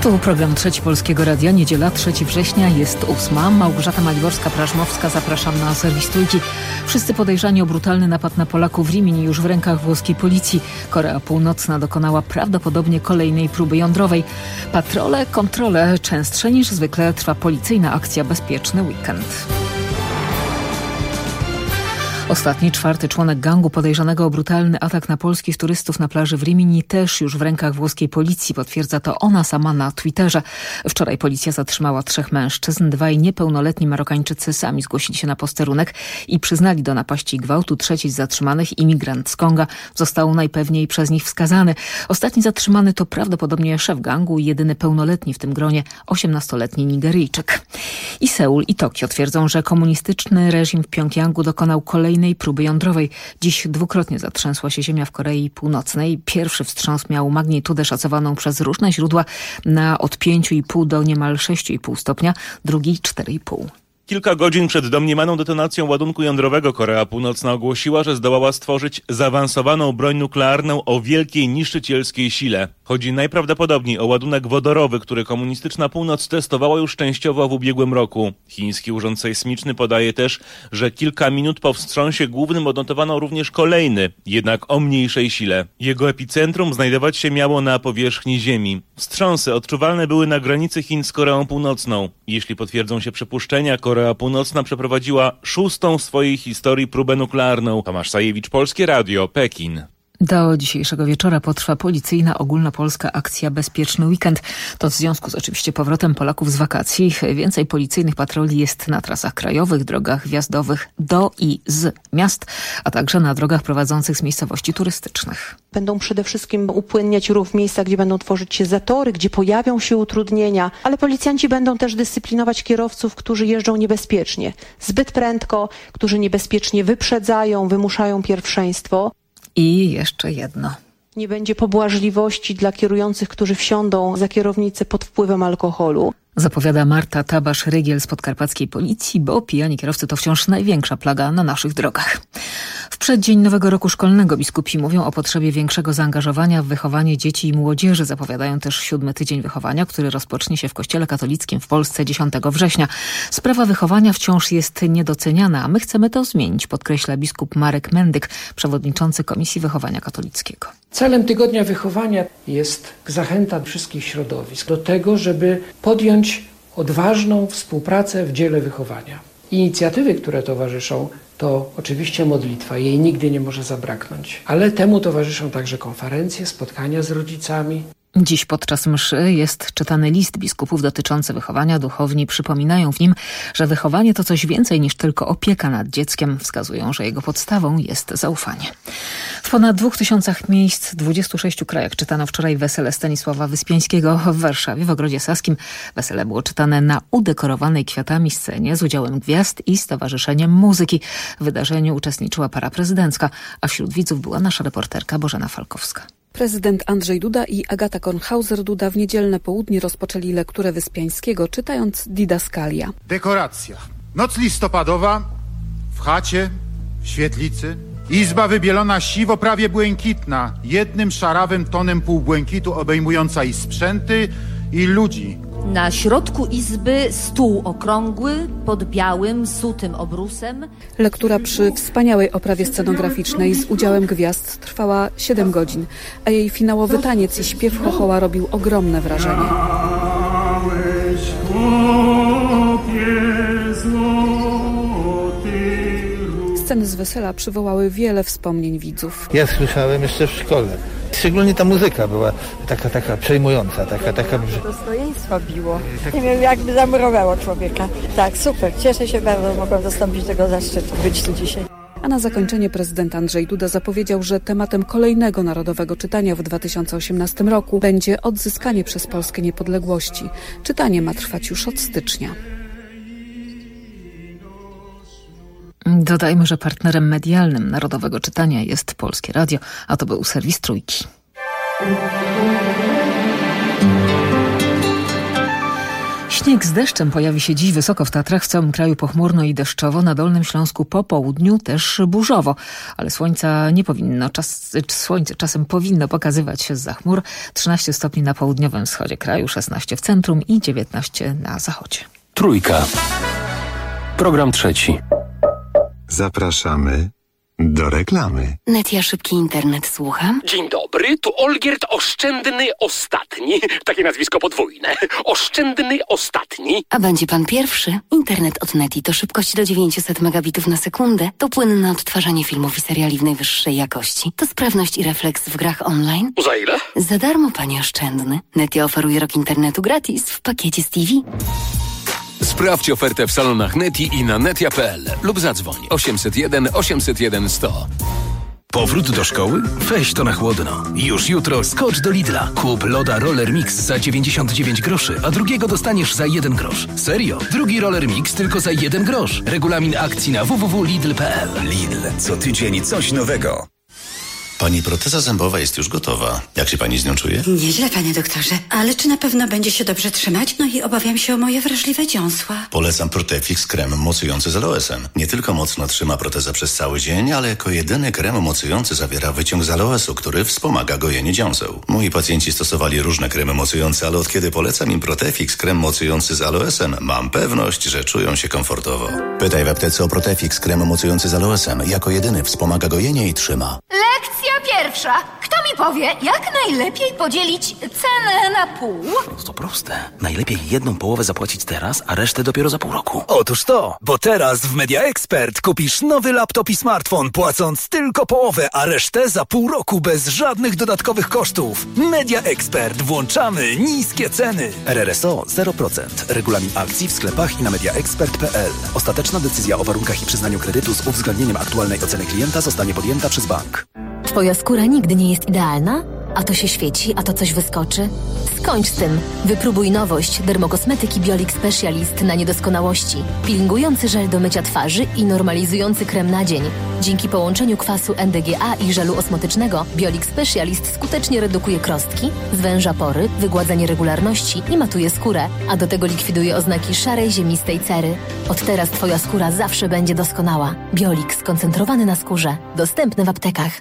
Tu program Trzeci Polskiego Radia, niedziela 3 września, jest 8. Małgorzata Maliborska-Prażmowska, zapraszam na serwis Trójki. Wszyscy podejrzani o brutalny napad na Polaków w Rimini już w rękach włoskiej policji. Korea Północna dokonała prawdopodobnie kolejnej próby jądrowej. Patrole, kontrole, częstsze niż zwykle trwa policyjna akcja Bezpieczny Weekend. Ostatni, 4. członek gangu podejrzanego o brutalny atak na polskich turystów na plaży w Rimini też już w rękach włoskiej policji. Potwierdza to ona sama na Twitterze. Wczoraj policja zatrzymała 3 mężczyzn. 2 niepełnoletni Marokańczycy sami zgłosili się na posterunek i przyznali do napaści i gwałtu. 3 z zatrzymanych, imigrant z Konga, został najpewniej przez nich wskazany. Ostatni zatrzymany to prawdopodobnie szef gangu i jedyny pełnoletni w tym gronie 18-letni Nigeryjczyk. I Seul, i Tokio twierdzą, że komunistyczny reżim w Pjongjangu dokonał kolejnej próby jądrowej. Dziś 2-krotnie zatrzęsła się ziemia w Korei Północnej. Pierwszy wstrząs miał magnitudę szacowaną przez różne źródła na od 5,5 do niemal 6,5 stopnia, drugi 4,5. Kilka godzin przed domniemaną detonacją ładunku jądrowego Korea Północna ogłosiła, że zdołała stworzyć zaawansowaną broń nuklearną o wielkiej niszczycielskiej sile. Chodzi najprawdopodobniej o ładunek wodorowy, który komunistyczna północ testowała już częściowo w ubiegłym roku. Chiński urząd sejsmiczny podaje też, że kilka minut po wstrząsie głównym odnotowano również kolejny, jednak o mniejszej sile. Jego epicentrum znajdować się miało na powierzchni Ziemi. Wstrząsy odczuwalne były na granicy Chin z Koreą Północną. Jeśli potwierdzą się przypuszczenia, Korea Północna przeprowadziła 6. w swojej historii próbę nuklearną. Tomasz Sajewicz, Polskie Radio, Pekin. Do dzisiejszego wieczora potrwa policyjna ogólnopolska akcja Bezpieczny Weekend. To w związku z oczywiście powrotem Polaków z wakacji. Więcej policyjnych patroli jest na trasach krajowych, drogach wjazdowych do i z miast, a także na drogach prowadzących z miejscowości turystycznych. Będą przede wszystkim upłynniać ruch w miejscach, gdzie będą tworzyć się zatory, gdzie pojawią się utrudnienia, ale policjanci będą też dyscyplinować kierowców, którzy jeżdżą niebezpiecznie, zbyt prędko, którzy niebezpiecznie wyprzedzają, wymuszają pierwszeństwo. I jeszcze jedno. Nie będzie pobłażliwości dla kierujących, którzy wsiądą za kierownicę pod wpływem alkoholu. Zapowiada Marta Tabasz-Rygiel z podkarpackiej policji, bo pijani kierowcy to wciąż największa plaga na naszych drogach. W przeddzień nowego roku szkolnego biskupi mówią o potrzebie większego zaangażowania w wychowanie dzieci i młodzieży. Zapowiadają też 7. tydzień wychowania, który rozpocznie się w Kościele katolickim w Polsce 10 września. Sprawa wychowania wciąż jest niedoceniana, a my chcemy to zmienić, podkreśla biskup Marek Mendyk, przewodniczący Komisji Wychowania Katolickiego. Celem Tygodnia Wychowania jest zachęta wszystkich środowisk do tego, żeby podjąć odważną współpracę w dziele wychowania. Inicjatywy, które towarzyszą, to oczywiście modlitwa, jej nigdy nie może zabraknąć, ale temu towarzyszą także konferencje, spotkania z rodzicami. Dziś podczas mszy jest czytany list biskupów dotyczący wychowania. Duchowni przypominają w nim, że wychowanie to coś więcej niż tylko opieka nad dzieckiem. Wskazują, że jego podstawą jest zaufanie. W ponad 2000 miejsc w 26 krajach czytano wczoraj wesele Stanisława Wyspiańskiego w Warszawie w Ogrodzie Saskim. Wesele było czytane na udekorowanej kwiatami scenie z udziałem gwiazd i z towarzyszeniem muzyki. W wydarzeniu uczestniczyła para prezydencka, a wśród widzów była nasza reporterka Bożena Falkowska. Prezydent Andrzej Duda i Agata Kornhauser-Duda w niedzielne południe rozpoczęli lekturę Wyspiańskiego, czytając Didaskalia. Dekoracja. Noc listopadowa w chacie, w świetlicy. Izba wybielona siwo, prawie błękitna, jednym szarawym tonem półbłękitu obejmująca i sprzęty, i ludzi. Na środku izby stół okrągły, pod białym, sutym obrusem. Lektura przy wspaniałej oprawie scenograficznej z udziałem gwiazd trwała 7 godzin, a jej finałowy taniec i śpiew chochoła robił ogromne wrażenie. Sceny z wesela przywołały wiele wspomnień widzów. Ja słyszałem jeszcze w szkole. Szczególnie ta muzyka była taka przejmująca, taka... Dostojeństwo biło. Nie wiem, jakby zamurowało człowieka. Tak, super. Cieszę się bardzo, mogłam dostąpić tego zaszczytu, być tu dzisiaj. A na zakończenie prezydent Andrzej Duda zapowiedział, że tematem kolejnego narodowego czytania w 2018 roku będzie odzyskanie przez Polskę niepodległości. Czytanie ma trwać już od stycznia. Dodajmy, że partnerem medialnym Narodowego Czytania jest Polskie Radio, a to był serwis Trójki. Śnieg z deszczem pojawi się dziś wysoko w Tatrach, w całym kraju pochmurno i deszczowo, na Dolnym Śląsku po południu też burzowo, ale słońca nie powinno, słońce czasem powinno pokazywać się zza chmur. 13 stopni na południowym wschodzie kraju, 16 w centrum i 19 na zachodzie. Trójka. Program trzeci. Zapraszamy do reklamy. Netia Szybki Internet, słucham. Dzień dobry, tu Olgierd Oszczędny Ostatni. Takie nazwisko podwójne. Oszczędny Ostatni. A będzie pan pierwszy? Internet od Neti to szybkość do 900 megabitów na sekundę, to płynne odtwarzanie filmów i seriali w najwyższej jakości, to sprawność i refleks w grach online. Za ile? Za darmo, panie Oszczędny. Netia oferuje rok internetu gratis w pakiecie z TV. Sprawdź ofertę w salonach Neti i na netia.pl lub zadzwoń 801 801 100. Powrót do szkoły? Weź to na chłodno. Już jutro skocz do Lidla. Kup loda Roller Mix za 99 groszy, a drugiego dostaniesz za 1 grosz. Serio? Drugi Roller Mix tylko za 1 grosz. Regulamin akcji na www.lidl.pl. Lidl. Co tydzień coś nowego. Pani proteza zębowa jest już gotowa. Jak się pani z nią czuje? Nieźle, panie doktorze. Ale czy na pewno będzie się dobrze trzymać? No i obawiam się o moje wrażliwe dziąsła. Polecam Protefix krem mocujący z aloesem. Nie tylko mocno trzyma protezę przez cały dzień, ale jako jedyny krem mocujący zawiera wyciąg z aloesu, który wspomaga gojenie dziąseł. Moi pacjenci stosowali różne kremy mocujące, ale od kiedy polecam im Protefix krem mocujący z aloesem, mam pewność, że czują się komfortowo. Pytaj w aptece o Protefix krem mocujący z aloesem. Jako jedyny wspomaga gojenie i trzyma. Lekcja pierwsza. Kto mi powie, jak najlepiej podzielić cenę na pół? To proste. Najlepiej jedną połowę zapłacić teraz, a resztę dopiero za pół roku. Otóż to, bo teraz w Media Expert kupisz nowy laptop i smartfon, płacąc tylko połowę, a resztę za pół roku bez żadnych dodatkowych kosztów. Media Expert. Włączamy niskie ceny. RRSO 0%. Regulamin akcji w sklepach i na mediaexpert.pl. Ostateczna decyzja o warunkach i przyznaniu kredytu z uwzględnieniem aktualnej oceny klienta zostanie podjęta przez bank. Twoja skóra nigdy nie jest idealna? A to się świeci, a to coś wyskoczy? Skończ z tym. Wypróbuj nowość dermokosmetyki Biolix Specialist na niedoskonałości. Peelingujący żel do mycia twarzy i normalizujący krem na dzień. Dzięki połączeniu kwasu NDGA i żelu osmotycznego Biolix Specialist skutecznie redukuje krostki, zwęża pory, wygładza nieregularności i matuje skórę, a do tego likwiduje oznaki szarej, ziemistej cery. Od teraz Twoja skóra zawsze będzie doskonała. Biolix skoncentrowany na skórze. Dostępny w aptekach.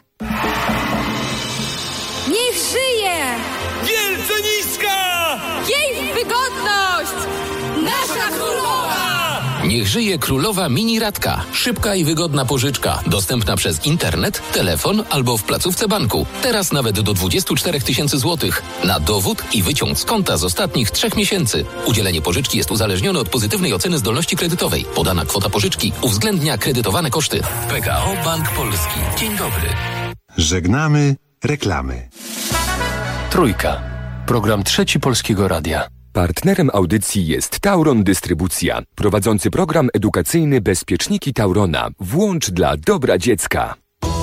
Niech żyje! Wielce niska! Jej wygodność! Nasza królowa! Niech żyje królowa mini Radka. Szybka i wygodna pożyczka. Dostępna przez internet, telefon albo w placówce banku. Teraz nawet do 24 000 złotych. Na dowód i wyciąg z konta z ostatnich 3 miesięcy. Udzielenie pożyczki jest uzależnione od pozytywnej oceny zdolności kredytowej. Podana kwota pożyczki uwzględnia kredytowane koszty. PKO Bank Polski. Dzień dobry. Żegnamy reklamy. Trójka. Program trzeci Polskiego Radia. Partnerem audycji jest Tauron Dystrybucja, prowadzący program edukacyjny Bezpieczniki Taurona. Włącz dla dobra dziecka.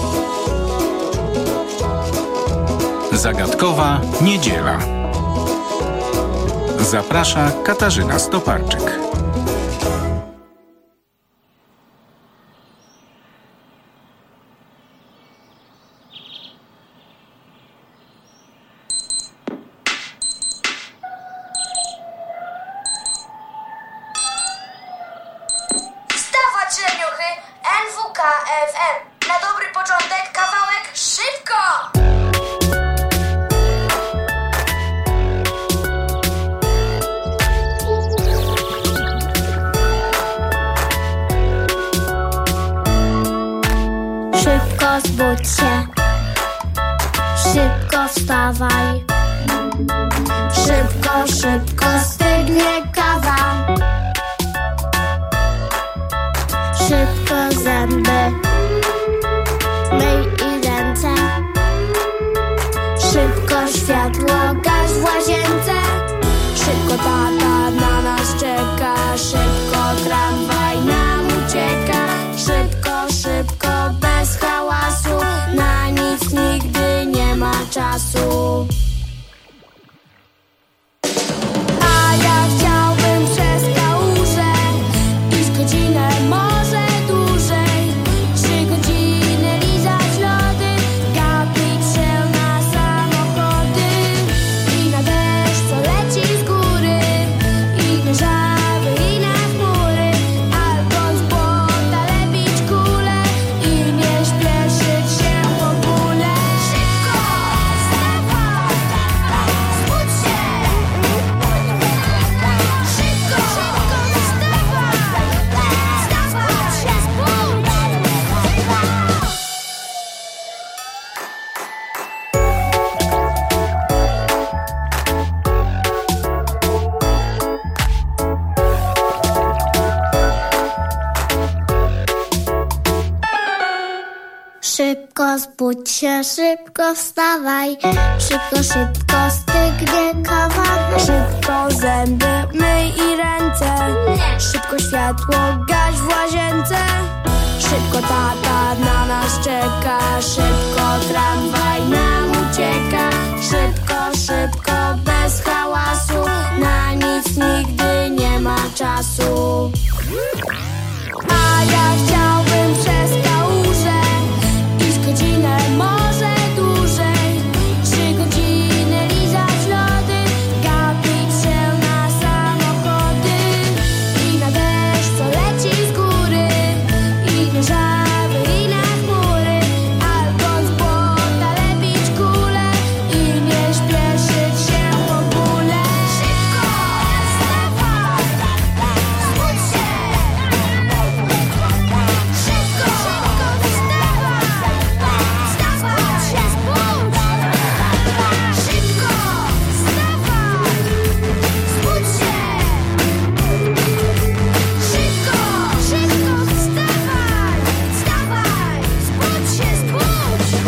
Zagadkowa niedziela. Zaprasza Katarzyna Stoparczyk. NWK FM. Na dobry początek kawałek szybko! Szybko zbudź się, szybko wstawaj, szybko, szybko stygnie kawa. Szybko zęby, myj i ręce, szybko światło gaś w łazience. Szybko tata na nas czeka, szybko tramwaj nam ucieka. Szybko, szybko, bez hałasu, na nic nigdy nie ma czasu. A ja chciałbym przez kałużę iść godzinę, może dłużej. 3 godziny lizać lody, gapić się na samochody i na deszcz, co leci z góry i na żar. szybko zbudź się, szybko wstawaj. Szybko, szybko stygnie kawa. Szybko zęby myj i ręce. Szybko światło gaś w łazience. Szybko tata na nas czeka. Szybko tramwaj nam ucieka. Szybko, szybko bez hałasu. Na nic nigdy nie ma czasu. A ja chciałbym przez kałużę iść godzinę, może dłużej. 3 godziny lizać lody, gapić się na samochody i na deszcz, co leci z góry, i na żaby, i na chmury, albo z błota lepić kule i nie śpieszyć się w ogóle. Szybko, wstawaj, zbudź się. Szybko, szybko wstawaj, wstawaj się, zbudź. Szybko, wstawaj, zbudź się. Szybko, szybko wstawaj, wstawaj, zbudź się, zbudź.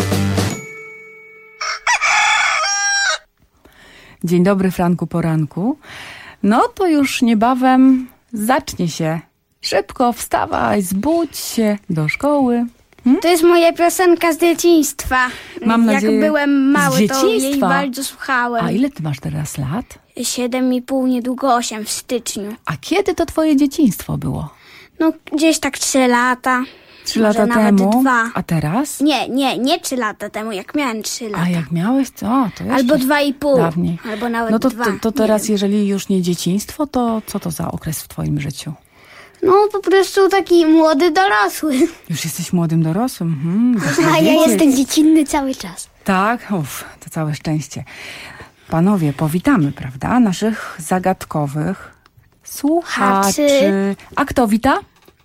Dzień dobry, Franku Poranku. No to już niebawem zacznie się. Szybko wstawaj, zbudź się do szkoły. To jest moja piosenka z dzieciństwa. Mam nadzieję, jak byłem mały, z to jej dzieciństwa? bardzo słuchałem. A ile ty masz teraz lat? 7,5, niedługo 8 w styczniu. A kiedy to twoje dzieciństwo było? No gdzieś tak 3 lata. 3 Może lata nawet temu? 2. A teraz? Nie 3 lata temu, jak miałem 3 lata. A jak miałeś? To jeszcze Albo 2,5. dawniej. Albo nawet no to, 2. to teraz, jeżeli już nie dzieciństwo, to co to za okres w twoim życiu? No po prostu taki młody dorosły. Już jesteś młodym dorosłym. A ja jestem dziecinny cały czas. Tak? To całe szczęście. Panowie, powitamy, prawda? Naszych zagadkowych słuchaczy. A kto wita?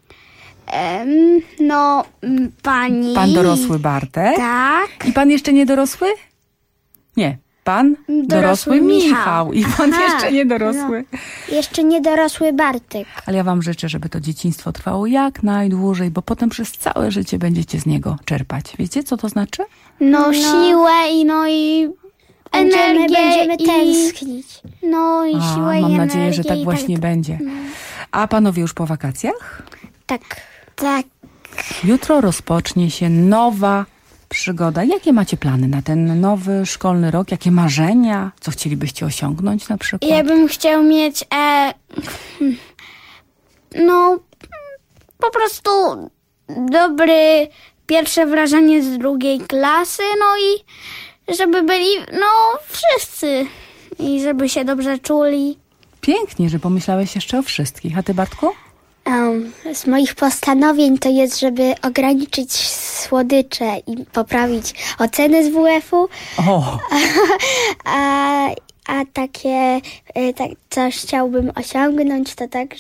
Pani. Pan dorosły Bartek. Tak. I pan jeszcze nie dorosły? Nie. Pan dorosły Michał. I pan jeszcze nie dorosły. No, jeszcze nie dorosły Bartek. Ale ja wam życzę, żeby to dzieciństwo trwało jak najdłużej, bo potem przez całe życie będziecie z niego czerpać. Wiecie, co to znaczy? No siłę i energię. Będziemy tęsknić. No i siłę i mam energię. nadzieję, że tak właśnie będzie. No. A panowie już po wakacjach? Tak. Jutro rozpocznie się nowa przygoda. Jakie macie plany na ten nowy szkolny rok? Jakie marzenia? Co chcielibyście osiągnąć na przykład? Ja bym chciał mieć po prostu dobre pierwsze wrażenie z 2. klasy, no i żeby byli wszyscy i żeby się dobrze czuli. Pięknie, że pomyślałeś jeszcze o wszystkich. A ty, Bartku? Z moich postanowień to jest, żeby ograniczyć słodycze i poprawić oceny z WF-u. A takie coś chciałbym osiągnąć, to tak,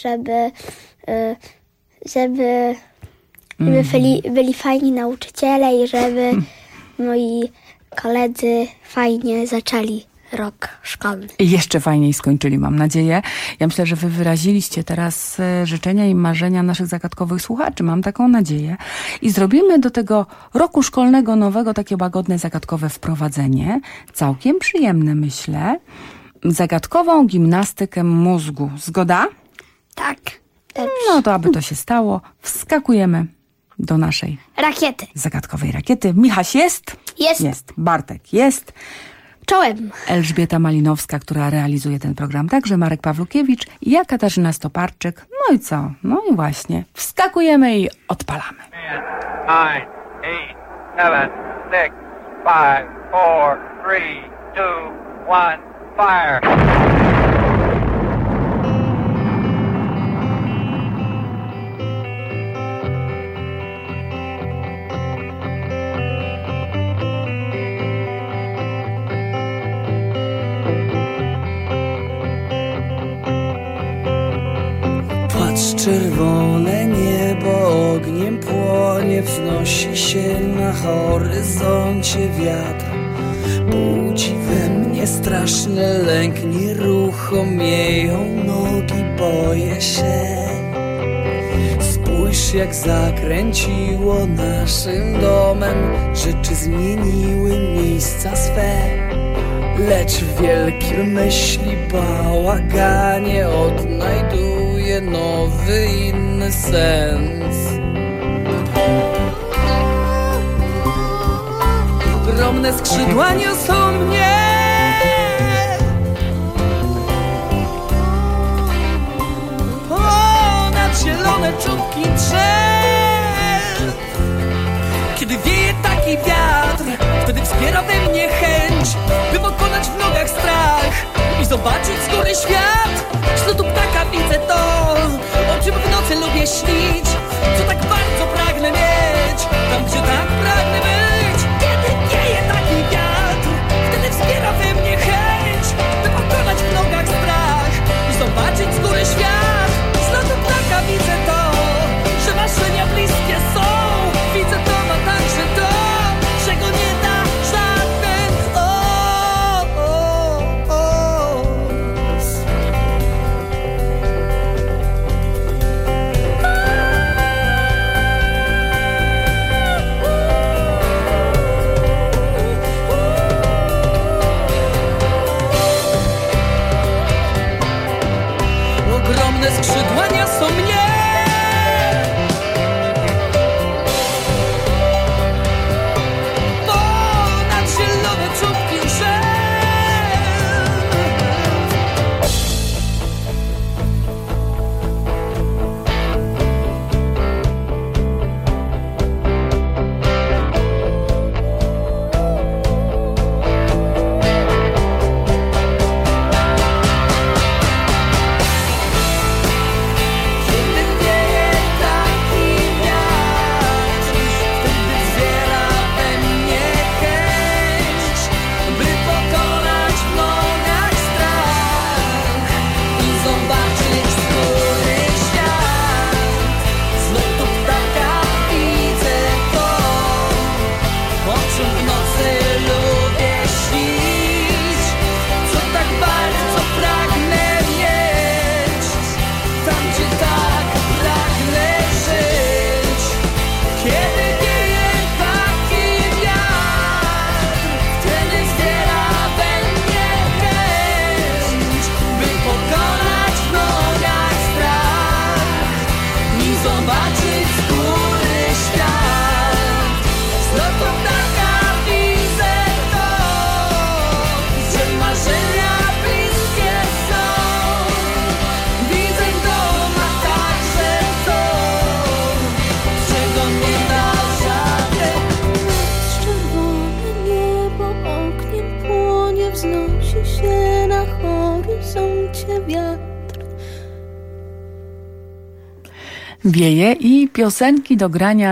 żeby byli fajni nauczyciele i żeby moi koledzy fajnie zaczęli rok szkolny. I jeszcze fajniej skończyli, mam nadzieję. Ja myślę, że wy wyraziliście teraz życzenia i marzenia naszych zagadkowych słuchaczy. Mam taką nadzieję. I zrobimy do tego roku szkolnego nowego takie łagodne, zagadkowe wprowadzenie. Całkiem przyjemne, myślę. Zagadkową gimnastykę mózgu. Zgoda? Tak. No to aby to się stało, wskakujemy do naszej rakiety. Zagadkowej rakiety. Michaś jest? Jest. Bartek jest. Czołem. Elżbieta Malinowska, która realizuje ten program, także Marek Pawlukiewicz i ja, Katarzyna Stoparczyk. No i co? No i właśnie, wskakujemy i odpalamy. 10, 9, 8, 7, 6, 5, 4, 3, 2, 1, fire! Czerwone niebo ogniem płonie, wznosi się na horyzoncie wiatr. Budzi we mnie straszny lęk, nieruchomieją nogi, boję się. Spójrz Widzisz, jak zakręciło naszym domem, rzeczy zmieniły miejsca swe. Lecz w wielkim myśli bałaganie odnajduje nowy, inny sens. Ogromne skrzydła niosą mnie, ponad zielone czubki drzew. Kiedy wieje taki wiatr, wtedy wspiera we mnie chęć, by pokonać w nogach strach i zobaczyć z góry świat. Z lotu ptaka widzę to, o czym w nocy lubię śnić, co tak bardzo pragnę mieć, tam gdzie tak pragnę być. Kiedy wieje taki wiatr, wtedy wspiera we mnie chęć, by pokonać w nogach strach i zobaczyć z góry świat. Z lotu ptaka widzę to, że marzenia bliskie są. Widzę to, ma także to, czego nie da żaden Ogromne skrzydła niosą mnie, ponad zielone czubki drzew. Wieje i piosenki do grania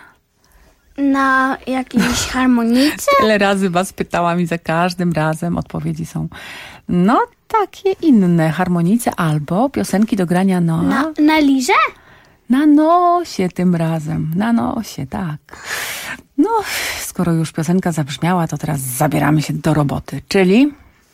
na jakiejś harmonice? Tyle razy was pytałam i za każdym razem odpowiedzi są takie inne. Harmonice albo piosenki do grania na lirze? Na nosie tym razem. Na nosie, tak. No, skoro już piosenka zabrzmiała, to teraz zabieramy się do roboty. Czyli...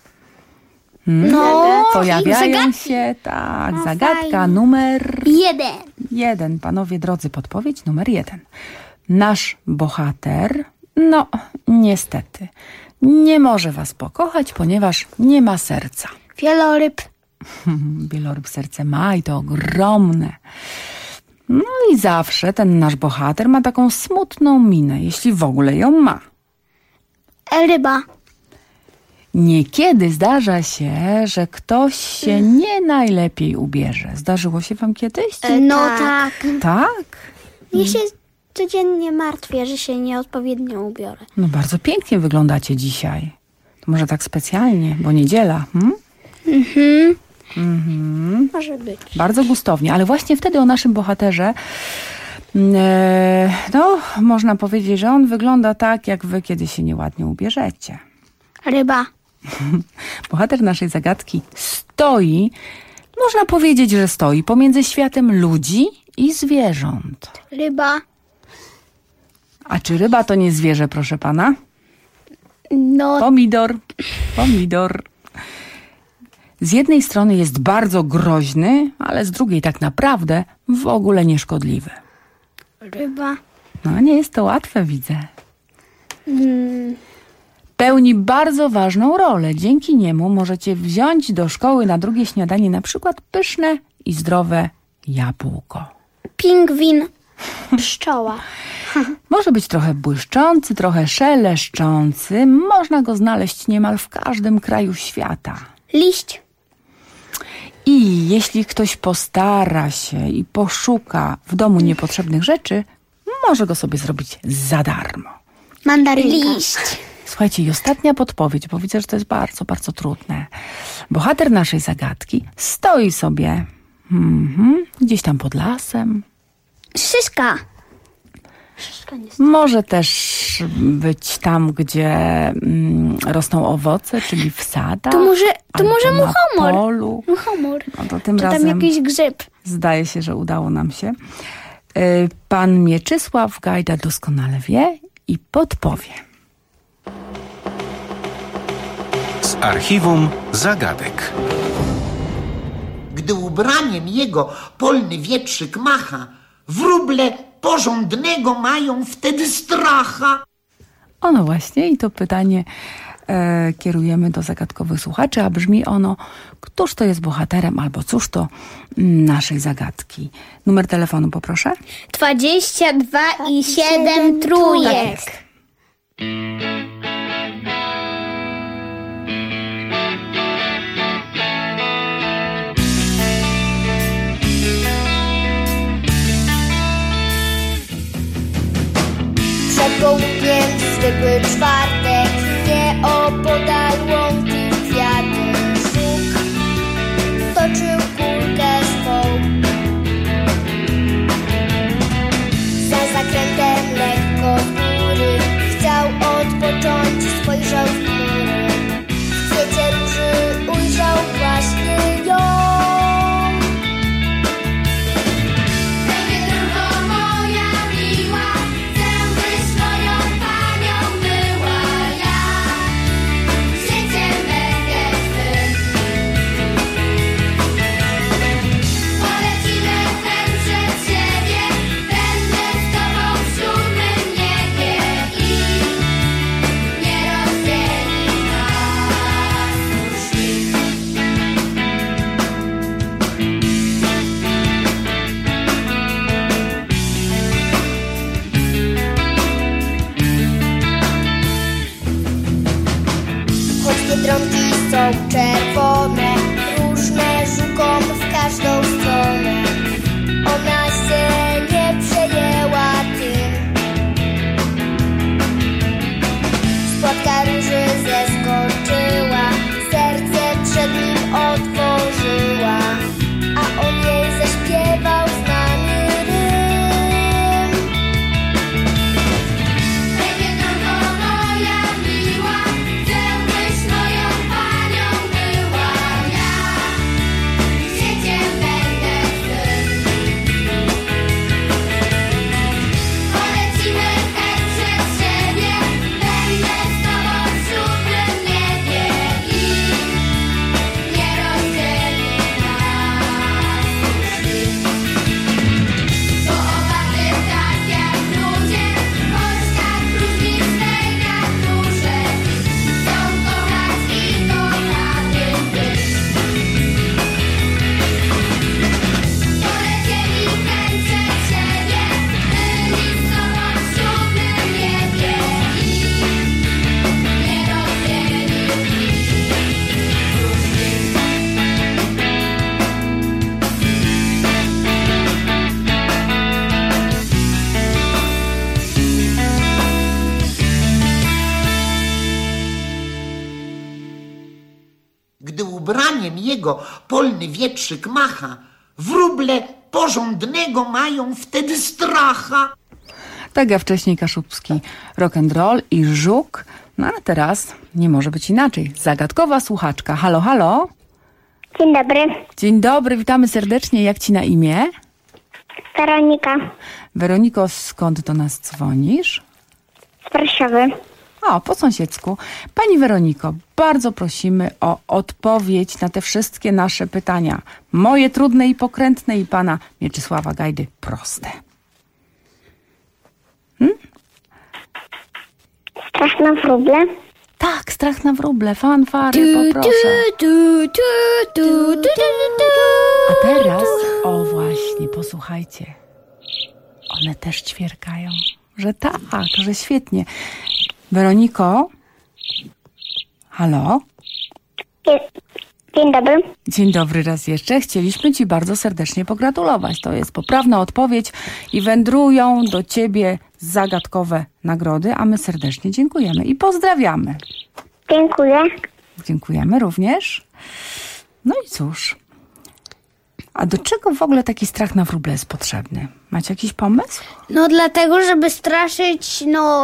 pojawiają się, zagadka numer 1. Panowie drodzy, podpowiedź numer 1. Nasz bohater, niestety, nie może was pokochać, ponieważ nie ma serca. Wieloryb. Wieloryb serce ma i to ogromne. No i zawsze ten nasz bohater ma taką smutną minę, jeśli w ogóle ją ma. Ryba. Niekiedy zdarza się, że ktoś się nie najlepiej ubierze. Zdarzyło się wam kiedyś? Tak. Tak? Ja się codziennie martwię, że się nieodpowiednio ubiorę. No bardzo pięknie wyglądacie dzisiaj. To może tak specjalnie, bo niedziela. Może być. Bardzo gustownie, ale właśnie wtedy o naszym bohaterze można powiedzieć, że on wygląda tak, jak wy, kiedy się nieładnie ubierzecie. Ryba. Bohater naszej zagadki stoi, można powiedzieć, że stoi pomiędzy światem ludzi i zwierząt. Ryba. A czy ryba to nie zwierzę, proszę pana? No. Pomidor. Z jednej strony jest bardzo groźny, ale z drugiej tak naprawdę w ogóle nieszkodliwy. Ryba. No, nie jest to łatwe, widzę. Pełni bardzo ważną rolę. Dzięki niemu możecie wziąć do szkoły na drugie śniadanie na przykład pyszne i zdrowe jabłko. Pingwin. Pszczoła. Może być trochę błyszczący, trochę szeleszczący. Można go znaleźć niemal w każdym kraju świata. Liść. I jeśli ktoś postara się i poszuka w domu niepotrzebnych rzeczy, może go sobie zrobić za darmo. Mandarynka. Liść. Słuchajcie, i ostatnia podpowiedź, bo widzę, że to jest bardzo, bardzo trudne. Bohater naszej zagadki stoi sobie gdzieś tam pod lasem. Szyszka. Może też być tam, gdzie rosną owoce, czyli w sadach. To może na muchomor. polu. Muchomor. No to tym Czy razem tam jakiś grzyb. zdaje się, że udało nam się. Pan Mieczysław Gajda doskonale wie i podpowie. Z archiwum zagadek. Gdy ubraniem jego polny wietrzyk macha, wróble porządnego mają wtedy stracha. No właśnie, i to pytanie kierujemy do zagadkowych słuchaczy, a brzmi ono: któż to jest bohaterem, albo cóż to naszej zagadki? Numer telefonu poproszę. 22 i 7 trójek. Tak jest. Przed południem zwykły czwartek, nieopodal łąki kwiaty. Żuk toczył kulkę swą. Za zakrętem lekko w góry chciał odpocząć, spojrzał w góry. W kwiecie róży ujrzał właśnie ją. Biedronki są czerwone, różne żukom w każdą stronę. Ona się nie przejęła tym. Z płatka róży zeskoczyła, serce przed nim otworzyła, a on jej zaśpiewał znany rym. Gdy ubraniem jego polny wietrzyk macha, wróble porządnego mają wtedy stracha. Tak jak wcześniej kaszubski rock'n'roll i żuk. No a teraz nie może być inaczej. Zagadkowa słuchaczka. Halo, halo. Dzień dobry. Dzień dobry, witamy serdecznie. Jak ci na imię? Weronika. Weroniko, skąd do nas dzwonisz? Z Warszawy. O, po sąsiedzku. Pani Weroniko, bardzo prosimy o odpowiedź na te wszystkie nasze pytania. Moje trudne i pokrętne i pana Mieczysława Gajdy proste. Strach na wróble? Tak, strach na wróble. Fanfary, poproszę. A teraz, o właśnie, posłuchajcie. One też ćwierkają. Że tak, że świetnie. Weroniko? Halo? Dzień dobry. Dzień dobry raz jeszcze. Chcieliśmy Ci bardzo serdecznie pogratulować. To jest poprawna odpowiedź i wędrują do Ciebie zagadkowe nagrody, a my serdecznie dziękujemy i pozdrawiamy. Dziękuję. Dziękujemy również. No i cóż. A do czego w ogóle taki strach na wróble jest potrzebny? Macie jakiś pomysł? No dlatego, żeby straszyć,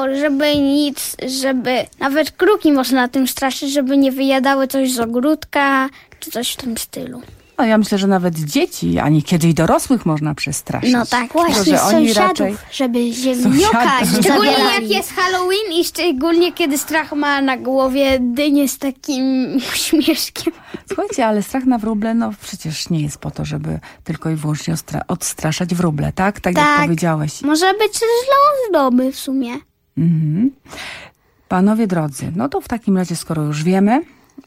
żeby nawet kruki można tym straszyć, żeby nie wyjadały coś z ogródka, czy coś w tym stylu. No ja myślę, że nawet dzieci, a niekiedy i dorosłych można przestraszyć. No tak, tylko, że oni raczej... żeby się wniokać. Szczególnie jak jest Halloween i szczególnie kiedy strach ma na głowie dynię z takim uśmieszkiem. Słuchajcie, ale strach na wróble, no przecież nie jest po to, żeby tylko i wyłącznie odstraszać wróble, tak? Tak jak powiedziałeś. Może być też dla ozdoby w sumie. Mhm. Panowie drodzy, no to w takim razie, skoro już wiemy,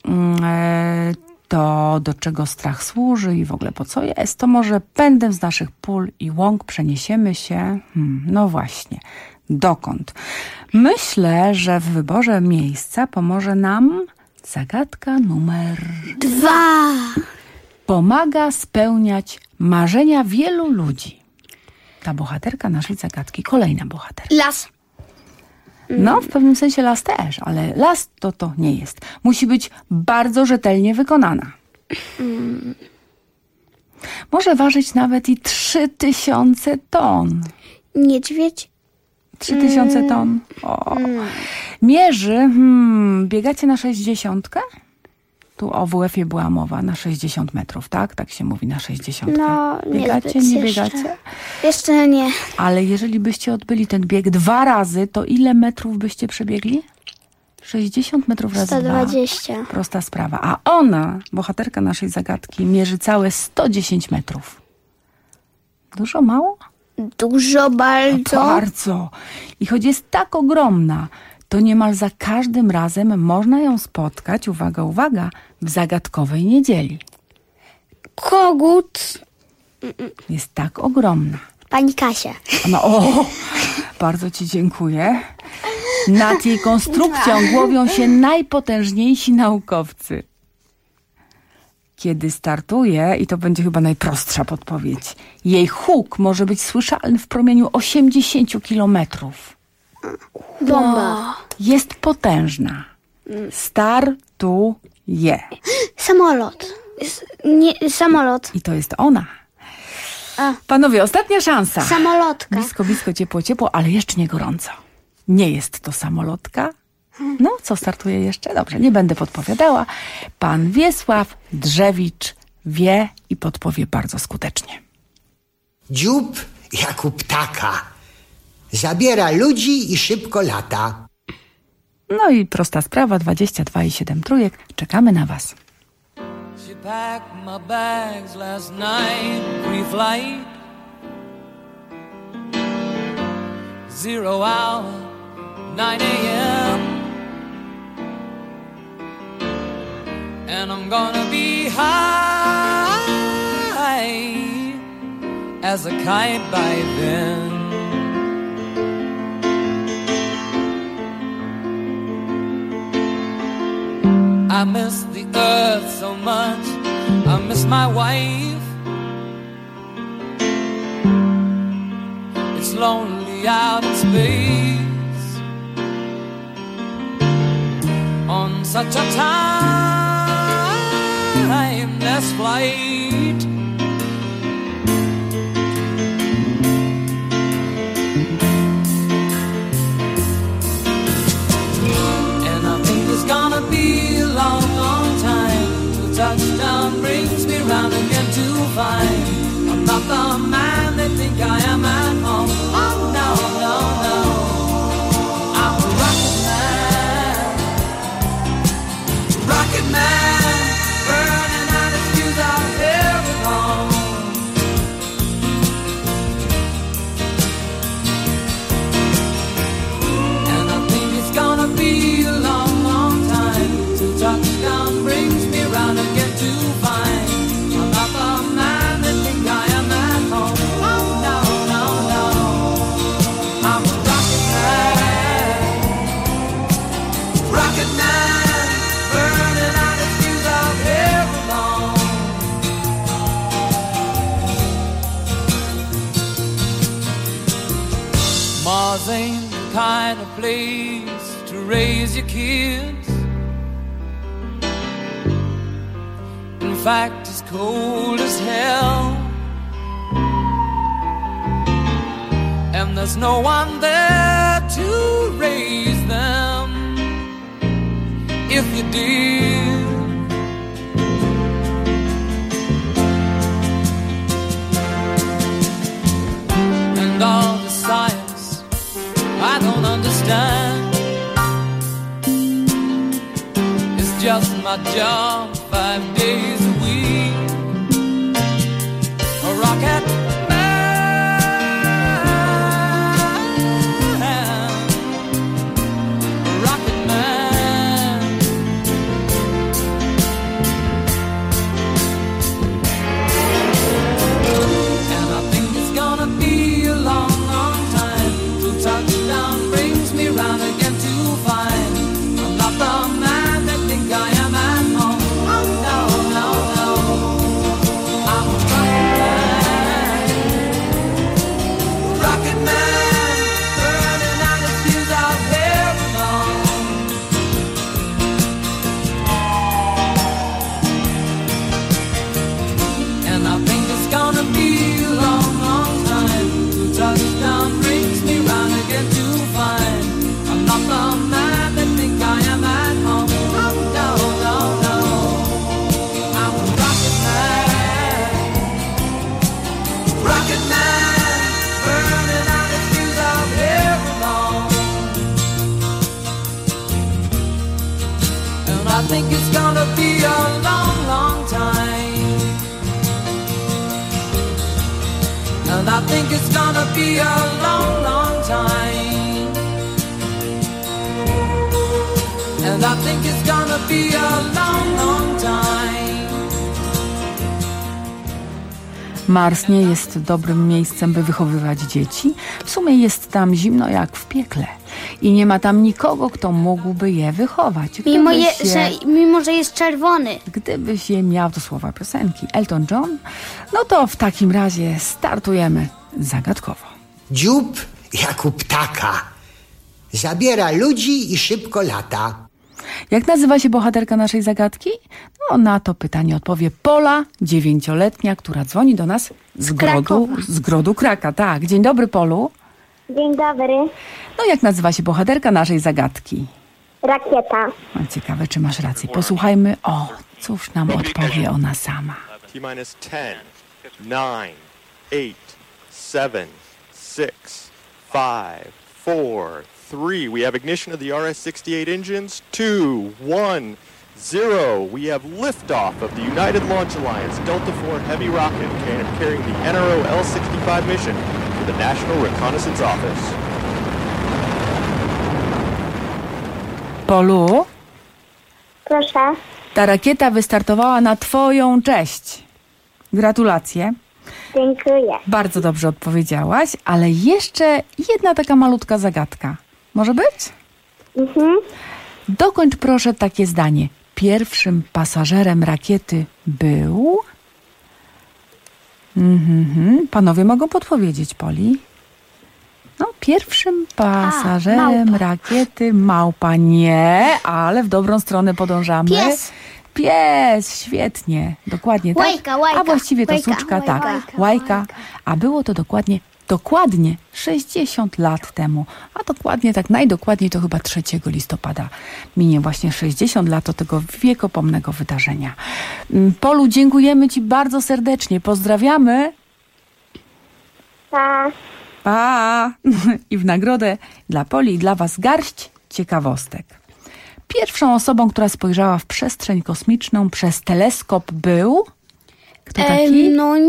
to do czego strach służy i w ogóle po co jest, to może pędem z naszych pól i łąk przeniesiemy się, no właśnie, dokąd? Myślę, że w wyborze miejsca pomoże nam zagadka numer 2. Pomaga spełniać marzenia wielu ludzi. Ta bohaterka naszej zagadki, kolejna bohaterka. Las. No, w pewnym sensie las też, ale las to nie jest. Musi być bardzo rzetelnie wykonana. Może ważyć nawet i 3000 ton. Niedźwiedź? 3000 ton. O. Mierzy, biegacie na 60? Tu o WF-ie była mowa, na 60 metrów, tak? Tak się mówi, na 60. No, biegacie, nie biegacie? Jeszcze nie. Ale jeżeli byście odbyli ten bieg 2 razy, to ile metrów byście przebiegli? 60 metrów razy 120. 2. Prosta sprawa. A ona, bohaterka naszej zagadki, mierzy całe 110 metrów. Dużo, mało? Dużo, bardzo. Bardzo. I choć jest tak ogromna, to niemal za każdym razem można ją spotkać, uwaga, uwaga, w zagadkowej niedzieli. Kogut. Jest tak ogromna. Pani Kasia. Bardzo Ci dziękuję. Nad jej konstrukcją głowią się najpotężniejsi naukowcy. Kiedy startuje, i to będzie chyba najprostsza podpowiedź, jej huk może być słyszalny w promieniu 80 kilometrów. Bomba. Jest potężna. Startuje. Samolot. Samolot. I to jest ona. Panowie, ostatnia szansa. Samolotka. Blisko, ciepło, ale jeszcze nie gorąco. Nie jest to samolotka. No, co startuje jeszcze? Dobrze, nie będę podpowiadała. Pan Wiesław Drzewicz wie i podpowie bardzo skutecznie. Dziób jak u ptaka. Zabiera ludzi i szybko lata. No i prosta sprawa, 22,7 trójek. Czekamy na was. She packed my bags last night, pre-flight. 0 hour, 9 a.m. And I'm gonna be high as a kite by then. I miss the earth so much, I miss my wife. It's lonely out in space on such a timeless flight. And I think it's gonna be a long, long time till touchdown brings me round again to find I'm not the man they think I am at home. Oh no, no, no, I'm a rocket man, burning out his fuse out here at home. Mars ain't the kind of place to raise your kids. In fact, it's cold as hell. And there's no one there to raise them if you did. And all the science I don't understand. It's just my job 5 days a week. A rocket I think it's gonna be a long, long time. And I think it's gonna be a long, long time. Mars nie jest dobrym miejscem, by wychowywać dzieci. W sumie jest tam zimno jak w piekle. I nie ma tam nikogo, kto mógłby je wychować. Mimo, że jest czerwony. Gdyby się miał, to słowa piosenki Elton John, no to w takim razie startujemy zagadkowo. Dziób jak u ptaka. Zabiera ludzi i szybko lata. Jak nazywa się bohaterka naszej zagadki? No, na to pytanie odpowie Pola, 9-letnia, która dzwoni do nas z grodu Kraka. Tak, dzień dobry, Polu. Dzień dobry. No, jak nazywa się bohaterka naszej zagadki? Rakieta. No, ciekawe, czy masz rację. Posłuchajmy, cóż nam odpowie ona sama. T-minus 10, 9, 8, 7, 6, 5, 4, 3. We have ignition of the RS-68 engines. 2, 1, 0. We have liftoff of the United Launch Alliance Delta IV Heavy rocket carrying the NRO L-65 mission to the National Reconnaissance Office. Polu? Proszę. Ta rakieta wystartowała na twoją cześć. Gratulacje. Dziękuję. Bardzo dobrze odpowiedziałaś, ale jeszcze jedna taka malutka zagadka. Może być? Mhm. Dokończ proszę takie zdanie. Pierwszym pasażerem rakiety był... Panowie mogą podpowiedzieć, Poli. No, pierwszym pasażerem rakiety małpa. Nie, ale w dobrą stronę podążamy. Pies, świetnie. Dokładnie Łajka, tak. A właściwie to suczka, tak. Łajka. A było to dokładnie 60 lat temu. A dokładnie, tak najdokładniej to chyba 3 listopada. Minie właśnie 60 lat od tego wiekopomnego wydarzenia. Polu, dziękujemy ci bardzo serdecznie. Pozdrawiamy. Pa. Pa! I w nagrodę dla Poli i dla was garść ciekawostek. Pierwszą osobą, która spojrzała w przestrzeń kosmiczną przez teleskop był... Kto taki?